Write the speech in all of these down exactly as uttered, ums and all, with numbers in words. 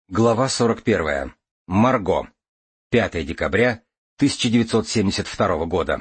Глава сорок первая. Марго. пятое декабря тысяча девятьсот семьдесят второго года.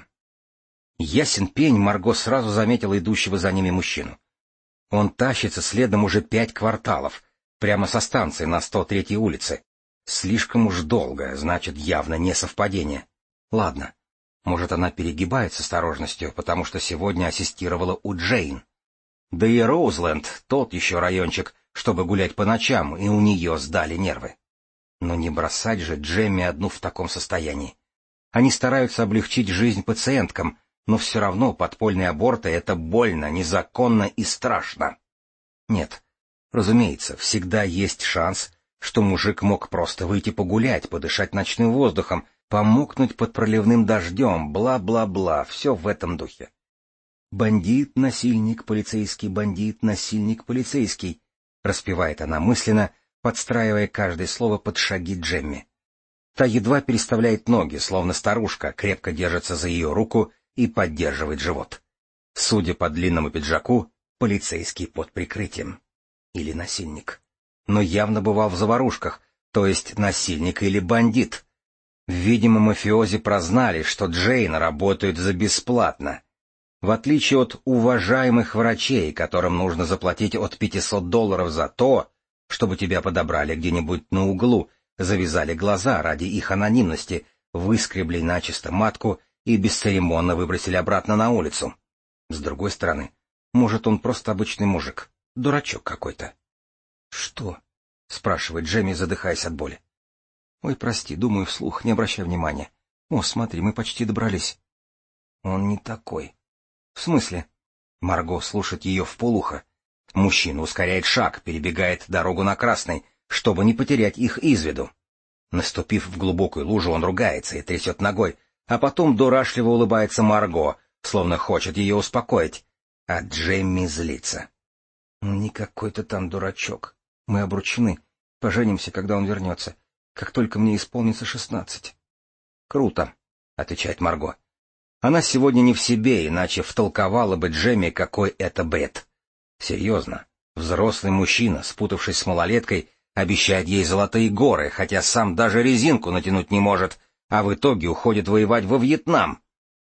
Ясен пень, Марго сразу заметила идущего за ними мужчину. Он тащится следом уже пять кварталов, прямо со станции на сто третьей улице. Слишком уж долго, значит, явно не совпадение. Ладно, может, она перегибает с осторожностью, потому что сегодня ассистировала у Джейн. Да и Роузленд, тот еще райончик, чтобы гулять по ночам, и у нее сдали нервы. Но не бросать же Джемми одну в таком состоянии. Они стараются облегчить жизнь пациенткам, но все равно подпольные аборты — это больно, незаконно и страшно. Нет, разумеется, всегда есть шанс, что мужик мог просто выйти погулять, подышать ночным воздухом, помокнуть под проливным дождем, бла-бла-бла, все в этом духе. «Бандит, насильник, полицейский, бандит, насильник, полицейский», — распевает она мысленно, подстраивая каждое слово под шаги Джемми. Та едва переставляет ноги, словно старушка, крепко держится за ее руку и поддерживает живот. Судя по длинному пиджаку, полицейский под прикрытием. Или насильник. Но явно бывал в заварушках, то есть насильник или бандит. Видимо, мафиози прознали, что Джейн работает за бесплатно. В отличие от уважаемых врачей, которым нужно заплатить от пятисот долларов за то, чтобы тебя подобрали где-нибудь на углу, завязали глаза ради их анонимности, выскребли начисто матку и бесцеремонно выбросили обратно на улицу. С другой стороны, может, он просто обычный мужик, дурачок какой-то. — Что? — спрашивает Джемми, задыхаясь от боли. — Ой, прости, думаю вслух, не обращай внимания. О, смотри, мы почти добрались. — Он не такой. — В смысле? Марго слушает ее вполуха. Мужчина ускоряет шаг, перебегает дорогу на красный, чтобы не потерять их из виду. Наступив в глубокую лужу, он ругается и трясет ногой, а потом дурашливо улыбается Марго, словно хочет ее успокоить, а Джемми злится. — Ну, не какой-то там дурачок. Мы обручены. Поженимся, когда он вернется. Как только мне исполнится шестнадцать. — Круто, — отвечает Марго. Она сегодня не в себе, иначе втолковала бы Джемми, какой это бред. Серьезно, взрослый мужчина, спутавшись с малолеткой, обещает ей золотые горы, хотя сам даже резинку натянуть не может, а в итоге уходит воевать во Вьетнам.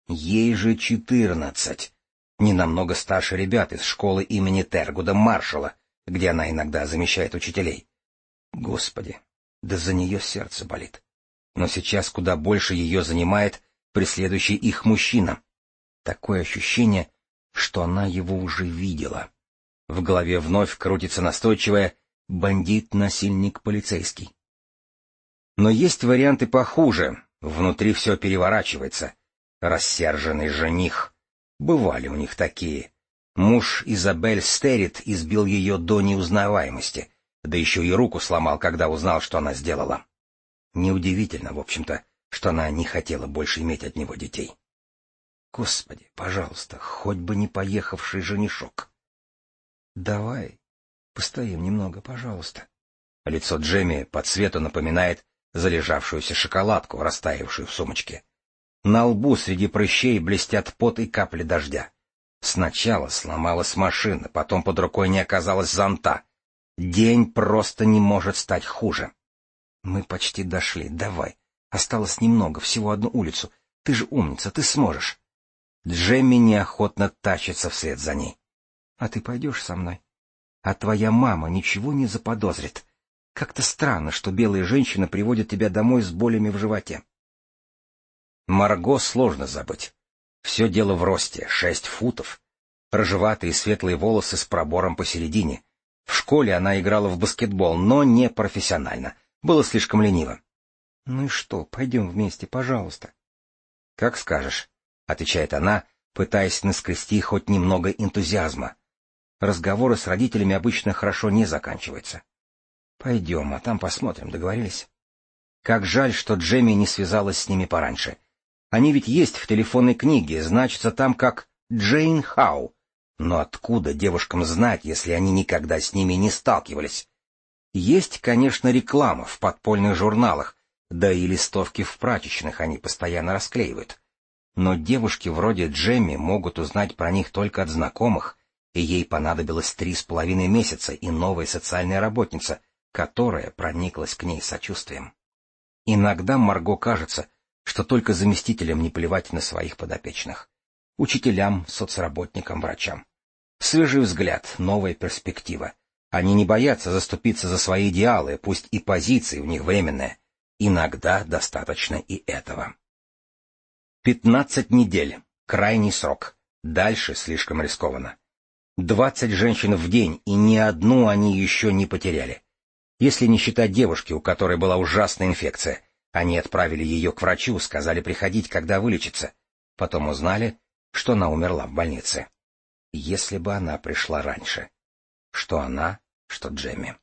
Ей же четырнадцать. Не намного старше ребят из школы имени Тергуда Маршалла, где она иногда замещает учителей. Господи, да за нее сердце болит. Но сейчас куда больше ее занимает преследующий их мужчина. Такое ощущение, что она его уже видела. В голове вновь крутится настойчивое «бандит, насильник, полицейский». Но есть варианты похуже. Внутри все переворачивается. Рассерженный жених. Бывали у них такие. Муж Изабель Стеррит избил ее до неузнаваемости, да еще и руку сломал, когда узнал, что она сделала. Неудивительно, в общем-то, что она не хотела больше иметь от него детей. Господи, пожалуйста, хоть бы не поехавший женишок. — Давай, постоим немного, пожалуйста. Лицо Джемми по цвету напоминает залежавшуюся шоколадку, растаявшую в сумочке. На лбу среди прыщей блестят пот и капли дождя. Сначала сломалась машина, потом под рукой не оказалось зонта. День просто не может стать хуже. — Мы почти дошли, давай. Осталось немного, всего одну улицу. Ты же умница, ты сможешь. Джемми неохотно тащится вслед за ней. — А ты пойдешь со мной? А твоя мама ничего не заподозрит. Как-то странно, что белая женщина приводит тебя домой с болями в животе. Марго сложно забыть. Все дело в росте, шесть футов. Рыжеватые светлые волосы с пробором посередине. В школе она играла в баскетбол, но не профессионально. Было слишком лениво. — Ну и что, пойдем вместе, пожалуйста. — Как скажешь, — отвечает она, пытаясь наскрести хоть немного энтузиазма. Разговоры с родителями обычно хорошо не заканчиваются. — Пойдем, а там посмотрим, договорились? Как жаль, что Джемми не связалась с ними пораньше. Они ведь есть в телефонной книге, значится там как Джейн Хау. Но откуда девушкам знать, если они никогда с ними не сталкивались? Есть, конечно, реклама в подпольных журналах, да и листовки в прачечных они постоянно расклеивают. Но девушки вроде Джемми могут узнать про них только от знакомых, и ей понадобилось три с половиной месяца и новая социальная работница, которая прониклась к ней сочувствием. Иногда Марго кажется, что только заместителям не плевать на своих подопечных. Учителям, соцработникам, врачам. Свежий взгляд, новая перспектива. Они не боятся заступиться за свои идеалы, пусть и позиции у них временные. Иногда достаточно и этого. Пятнадцать недель. Крайний срок. Дальше слишком рискованно. Двадцать женщин в день, и ни одну они еще не потеряли. Если не считать девушки, у которой была ужасная инфекция. Они отправили ее к врачу, сказали приходить, когда вылечится. Потом узнали, что она умерла в больнице. Если бы она пришла раньше. Что она, что Джемми.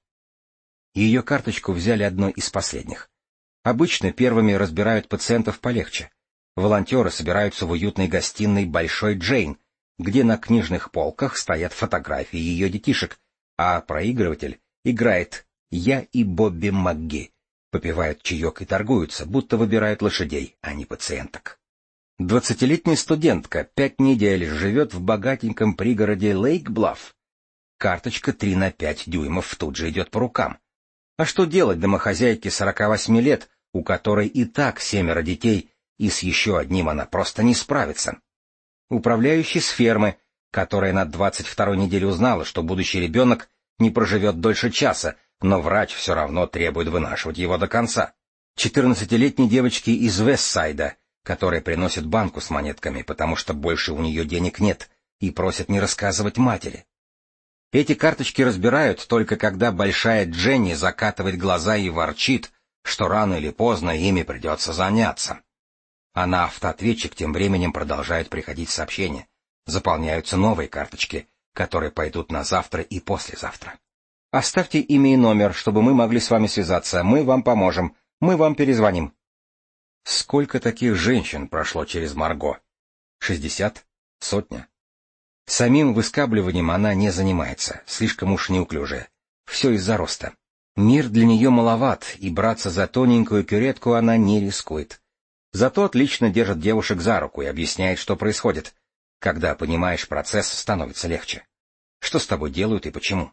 Ее карточку взяли одной из последних. Обычно первыми разбирают пациентов полегче. Волонтеры собираются в уютной гостиной Большой Джейн, где на книжных полках стоят фотографии ее детишек, а проигрыватель играет «Я и Бобби МакГи», попивают чаек и торгуются, будто выбирают лошадей, а не пациенток. Двадцатилетняя студентка пять недель живет в богатеньком пригороде Лейк-Блафф. Карточка три на пять дюймов тут же идет по рукам. А что делать домохозяйке сорока восьми лет, у которой и так семеро детей, и с еще одним она просто не справится? Управляющий с фермы, которая на двадцать второй неделе узнала, что будущий ребенок не проживет дольше часа, но врач все равно требует вынашивать его до конца. Четырнадцатилетней девочки из Вестсайда, которая приносит банку с монетками, потому что больше у нее денег нет, и просит не рассказывать матери. Эти карточки разбирают только когда большая Дженни закатывает глаза и ворчит, что рано или поздно ими придется заняться. А на автоответчик тем временем продолжают приходить сообщения. Заполняются новые карточки, которые пойдут на завтра и послезавтра. Оставьте имя и номер, чтобы мы могли с вами связаться. Мы вам поможем. Мы вам перезвоним. Сколько таких женщин прошло через Марго? Шестьдесят? Сотня? Самим выскабливанием она не занимается, слишком уж неуклюжая. Все из-за роста. Мир для нее маловат, и браться за тоненькую кюретку она не рискует. Зато отлично держит девушек за руку и объясняет, что происходит. Когда понимаешь процесс, становится легче. Что с тобой делают и почему?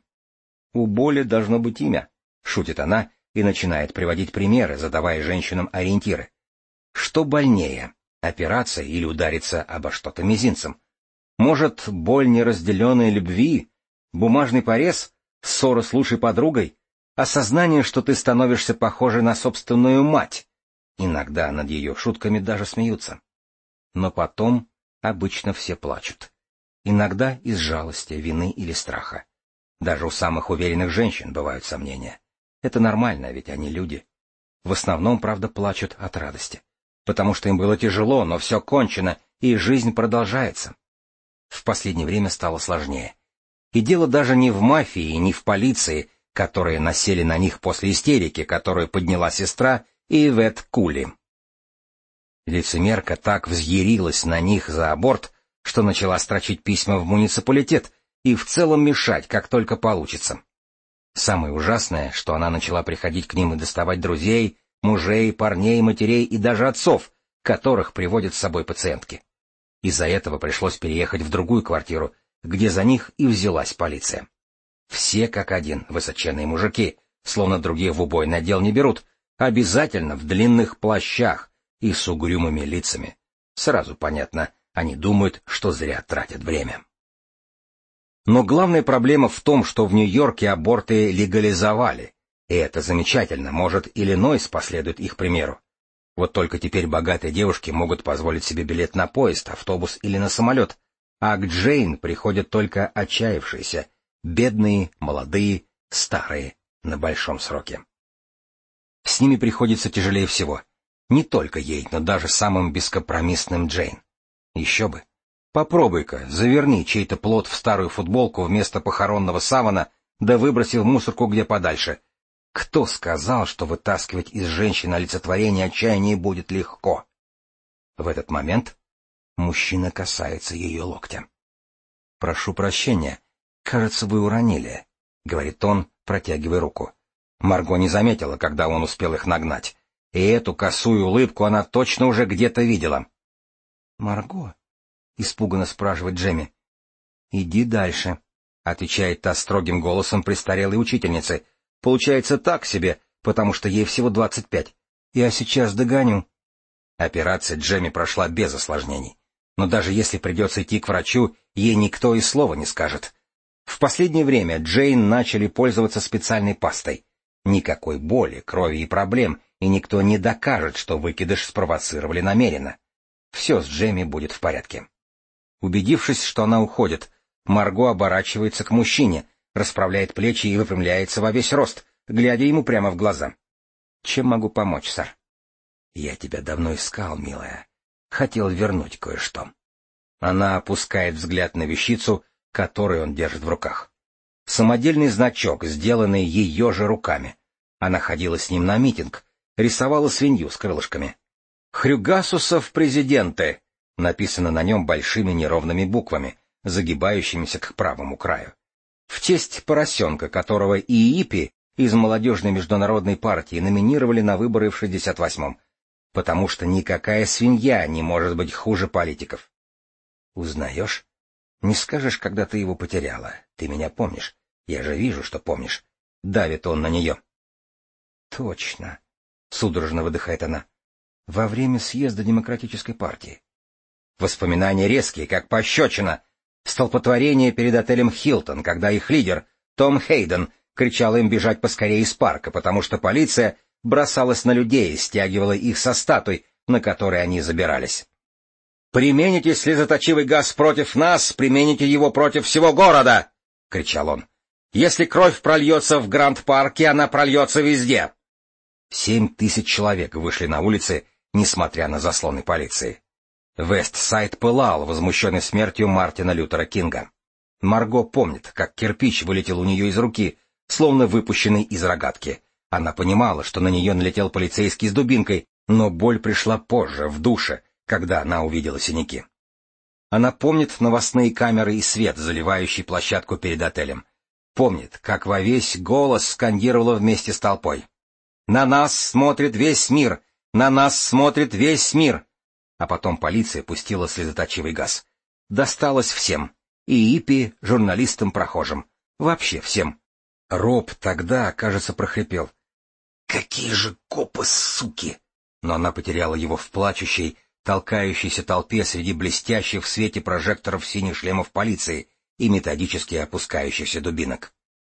У боли должно быть имя, шутит она и начинает приводить примеры, задавая женщинам ориентиры. Что больнее, операция или удариться обо что-то мизинцем? Может, боль неразделенной любви, бумажный порез, ссора с лучшей подругой, осознание, что ты становишься похожей на собственную мать? Иногда над ее шутками даже смеются. Но потом обычно все плачут. Иногда из жалости, вины или страха. Даже у самых уверенных женщин бывают сомнения. Это нормально, ведь они люди. В основном, правда, плачут от радости. Потому что им было тяжело, но все кончено, и жизнь продолжается. В последнее время стало сложнее. И дело даже не в мафии, не в полиции, которые насели на них после истерики, которую подняла сестра Ивет Кули. Лицемерка так взъярилась на них за аборт, что начала строчить письма в муниципалитет и в целом мешать, как только получится. Самое ужасное, что она начала приходить к ним и доставать друзей, мужей, парней, матерей и даже отцов, которых приводят с собой пациентки. Из-за этого пришлось переехать в другую квартиру, где за них и взялась полиция. Все как один, высоченные мужики, словно других в убойный отдел не берут, обязательно в длинных плащах и с угрюмыми лицами. Сразу понятно, они думают, что зря тратят время. Но главная проблема в том, что в Нью-Йорке аборты легализовали. И это замечательно, может, Иллинойс последует их примеру. Вот только теперь богатые девушки могут позволить себе билет на поезд, автобус или на самолет, а к Джейн приходят только отчаявшиеся, бедные, молодые, старые, на большом сроке. С ними приходится тяжелее всего. Не только ей, но даже самым бескомпромиссным Джейн. Еще бы. Попробуй-ка, заверни чей-то плод в старую футболку вместо похоронного савана, да выброси в мусорку где подальше. Кто сказал, что вытаскивать из женщины олицетворение отчаяния будет легко? В этот момент мужчина касается ее локтя. «Прошу прощения, кажется, вы уронили», — говорит он, протягивая руку. Марго не заметила, когда он успел их нагнать, и эту косую улыбку она точно уже где-то видела. «Марго?» — испуганно спрашивает Джемми. «Иди дальше», — отвечает та строгим голосом престарелой учительницы, Получается так себе, потому что ей всего двадцать пять. Я сейчас догоню. Операция Джемми прошла без осложнений. Но даже если придется идти к врачу, ей никто и слова не скажет. В последнее время Джейн начали пользоваться специальной пастой. Никакой боли, крови и проблем, и никто не докажет, что выкидыш спровоцировали намеренно. Все с Джемми будет в порядке. Убедившись, что она уходит, Марго оборачивается к мужчине, расправляет плечи и выпрямляется во весь рост, глядя ему прямо в глаза. «Чем могу помочь, сэр?» «Я тебя давно искал, милая. Хотел вернуть кое-что». Она опускает взгляд на вещицу, которую он держит в руках. Самодельный значок, сделанный ее же руками. Она ходила с ним на митинг, рисовала свинью с крылышками. «Хрюгасусов президенты!» написано на нем большими неровными буквами, загибающимися к правому краю. В честь поросенка, которого ИИПи из молодежной международной партии номинировали на выборы в шестьдесят восьмом, потому что никакая свинья не может быть хуже политиков. «Узнаешь? Не скажешь, когда ты его потеряла. Ты меня помнишь. Я же вижу, что помнишь». Давит он на нее. «Точно», — судорожно выдыхает она. «Во время съезда Демократической партии». Воспоминания резкие, как пощечина. Столпотворение перед отелем «Хилтон», когда их лидер, Том Хейден, кричал им бежать поскорее из парка, потому что полиция бросалась на людей и стягивала их со статуй, на которые они забирались. «Примените слезоточивый газ против нас, примените его против всего города!» — кричал он. «Если кровь прольется в Гранд-парке, она прольется везде!» Семь тысяч человек вышли на улицы, несмотря на заслоны полиции. Вест-Сайд пылал, возмущенный смертью Мартина Лютера Кинга. Марго помнит, как кирпич вылетел у нее из руки, словно выпущенный из рогатки. Она понимала, что на нее налетел полицейский с дубинкой, но боль пришла позже, в душе, когда она увидела синяки. Она помнит новостные камеры и свет, заливающий площадку перед отелем. Помнит, как во весь голос скандировала вместе с толпой. «На нас смотрит весь мир! На нас смотрит весь мир!» А потом полиция пустила слезоточивый газ. Досталось всем. И ИИПи, журналистам, прохожим. Вообще всем. Роб тогда, кажется, прохрипел. «Какие же копы, суки!» Но она потеряла его в плачущей, толкающейся толпе среди блестящих в свете прожекторов синих шлемов полиции и методически опускающихся дубинок.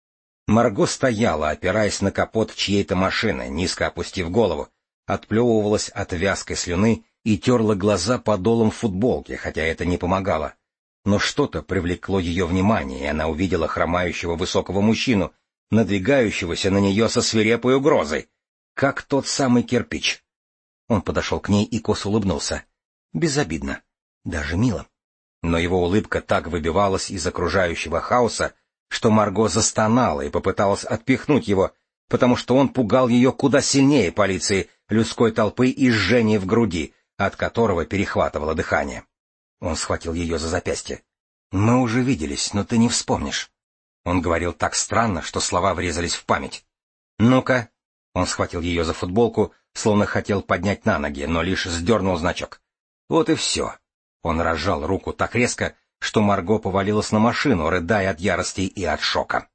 Марго стояла, опираясь на капот чьей-то машины, низко опустив голову, отплевывалась от вязкой слюны и терла глаза подолом футболки, хотя это не помогало. Но что-то привлекло ее внимание, и она увидела хромающего высокого мужчину, надвигающегося на нее со свирепой угрозой, как тот самый кирпич. Он подошел к ней и косо улыбнулся. Безобидно, даже мило. Но его улыбка так выбивалась из окружающего хаоса, что Марго застонала и попыталась отпихнуть его, потому что он пугал ее куда сильнее полиции, людской толпы и жжения в груди, от которого перехватывало дыхание. Он схватил ее за запястье. «Мы уже виделись, но ты не вспомнишь». Он говорил так странно, что слова врезались в память. «Ну-ка». Он схватил ее за футболку, словно хотел поднять на ноги, но лишь сдернул значок. Вот и все. Он разжал руку так резко, что Марго повалилась на машину, рыдая от ярости и от шока.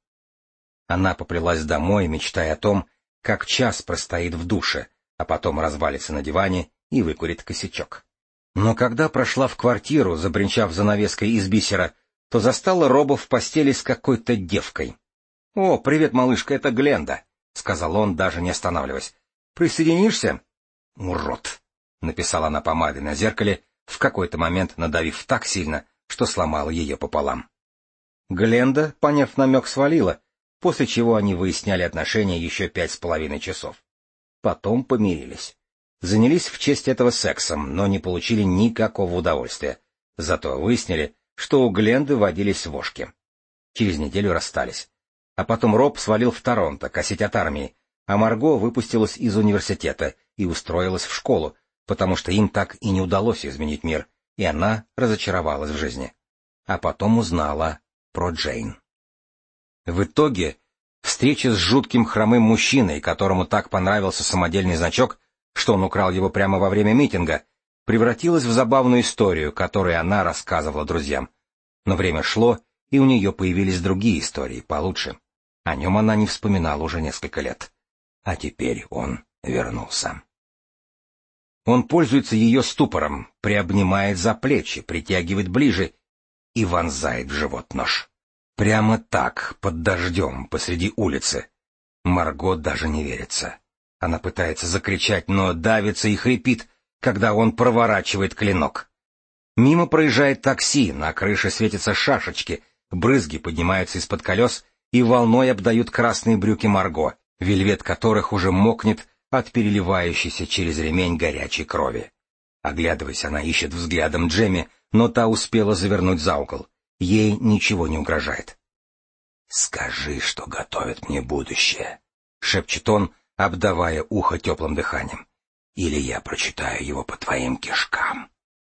Она поплелась домой, мечтая о том, как час простоит в душе, а потом развалится на диване и выкурит косячок. Но когда прошла в квартиру, забринчав занавеской из бисера, то застала Роба в постели с какой-то девкой. — О, привет, малышка, это Гленда, — сказал он, даже не останавливаясь. — Присоединишься? — Урод! — написала она помадой на зеркале, в какой-то момент надавив так сильно, что сломала ее пополам. Гленда, поняв намек, свалила, после чего они выясняли отношения еще пять с половиной часов. Потом помирились. Занялись в честь этого сексом, но не получили никакого удовольствия. Зато выяснили, что у Гленды водились вошки. Через неделю расстались. А потом Роб свалил в Торонто, косить от армии, а Марго выпустилась из университета и устроилась в школу, потому что им так и не удалось изменить мир, и она разочаровалась в жизни. А потом узнала про Джейн. В итоге встреча с жутким хромым мужчиной, которому так понравился самодельный значок, что он украл его прямо во время митинга, превратилась в забавную историю, которую она рассказывала друзьям. Но время шло, и у нее появились другие истории, получше. О нем она не вспоминала уже несколько лет. А теперь он вернулся. Он пользуется ее ступором, приобнимает за плечи, притягивает ближе и вонзает в живот нож. Прямо так, под дождем, посреди улицы. Марго даже не верится. Она пытается закричать, но давится и хрипит, когда он проворачивает клинок. Мимо проезжает такси, на крыше светятся шашечки, брызги поднимаются из-под колес и волной обдают красные брюки Марго, вельвет которых уже мокнет от переливающейся через ремень горячей крови. Оглядываясь, она ищет взглядом Джемми, но та успела завернуть за угол. Ей ничего не угрожает. «Скажи, что готовит мне будущее», — шепчет он, обдавая ухо теплым дыханием. «Или я прочитаю его по твоим кишкам».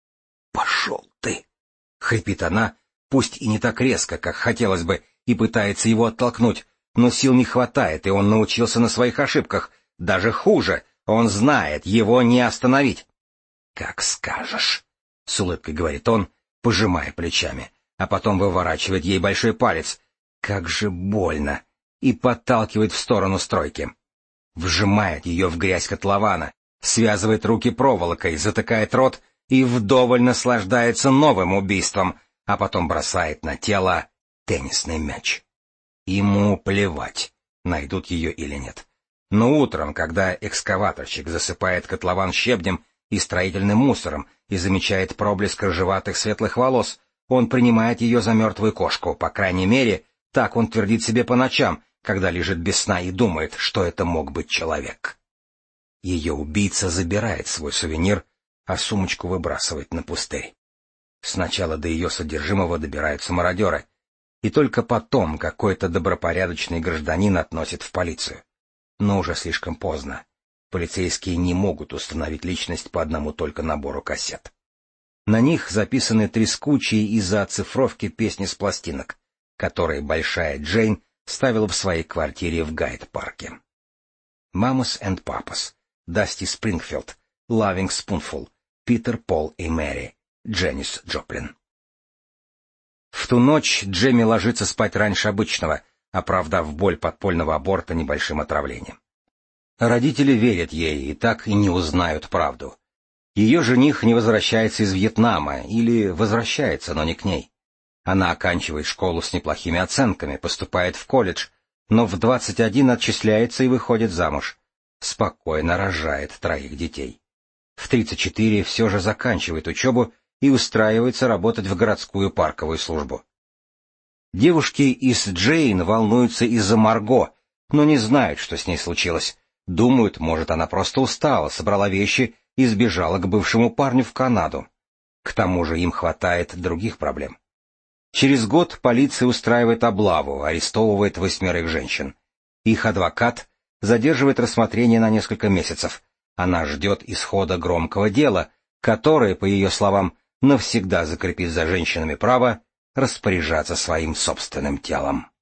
«Пошел ты!» — хрипит она, пусть и не так резко, как хотелось бы, и пытается его оттолкнуть, но сил не хватает, и он научился на своих ошибках. Даже хуже, он знает, его не остановить. «Как скажешь», — с улыбкой говорит он, пожимая плечами, а потом выворачивает ей большой палец. Как же больно! И подталкивает в сторону стройки. Вжимает ее в грязь котлована, связывает руки проволокой, затыкает рот и вдоволь наслаждается новым убийством, а потом бросает на тело теннисный мяч. Ему плевать, найдут ее или нет. Но утром, когда экскаваторщик засыпает котлован щебнем и строительным мусором и замечает проблеск рыжеватых светлых волос, он принимает ее за мертвую кошку, по крайней мере, так он твердит себе по ночам, когда лежит без сна и думает, что это мог быть человек. Ее убийца забирает свой сувенир, а сумочку выбрасывает на пустырь. Сначала до ее содержимого добираются мародеры, и только потом какой-то добропорядочный гражданин относит в полицию. Но уже слишком поздно. Полицейские не могут установить личность по одному только набору кассет. На них записаны трескучие из-за оцифровки песни с пластинок, которые большая Джейн ставила в своей квартире в Гайд-парке. «Mamas and Papas», «Дасти Спрингфилд», «Loving Spoonful», «Питер, Пол и Мэри», Дженнис Джоплин. В ту ночь Джемми ложится спать раньше обычного, оправдав боль подпольного аборта небольшим отравлением. Родители верят ей и так и не узнают правду. Ее жених не возвращается из Вьетнама или возвращается, но не к ней. Она оканчивает школу с неплохими оценками, поступает в колледж, но в двадцать один отчисляется и выходит замуж. Спокойно рожает троих детей. В тридцать четыре все же заканчивает учебу и устраивается работать в городскую парковую службу. Девушки из Джейн волнуются из-за Марго, но не знают, что с ней случилось. Думают, может, она просто устала, собрала вещи и сбежала к бывшему парню в Канаду. К тому же им хватает других проблем. Через год полиция устраивает облаву, арестовывает восьмерых женщин. Их адвокат задерживает рассмотрение на несколько месяцев. Она ждет исхода громкого дела, которое, по ее словам, навсегда закрепит за женщинами право распоряжаться своим собственным телом.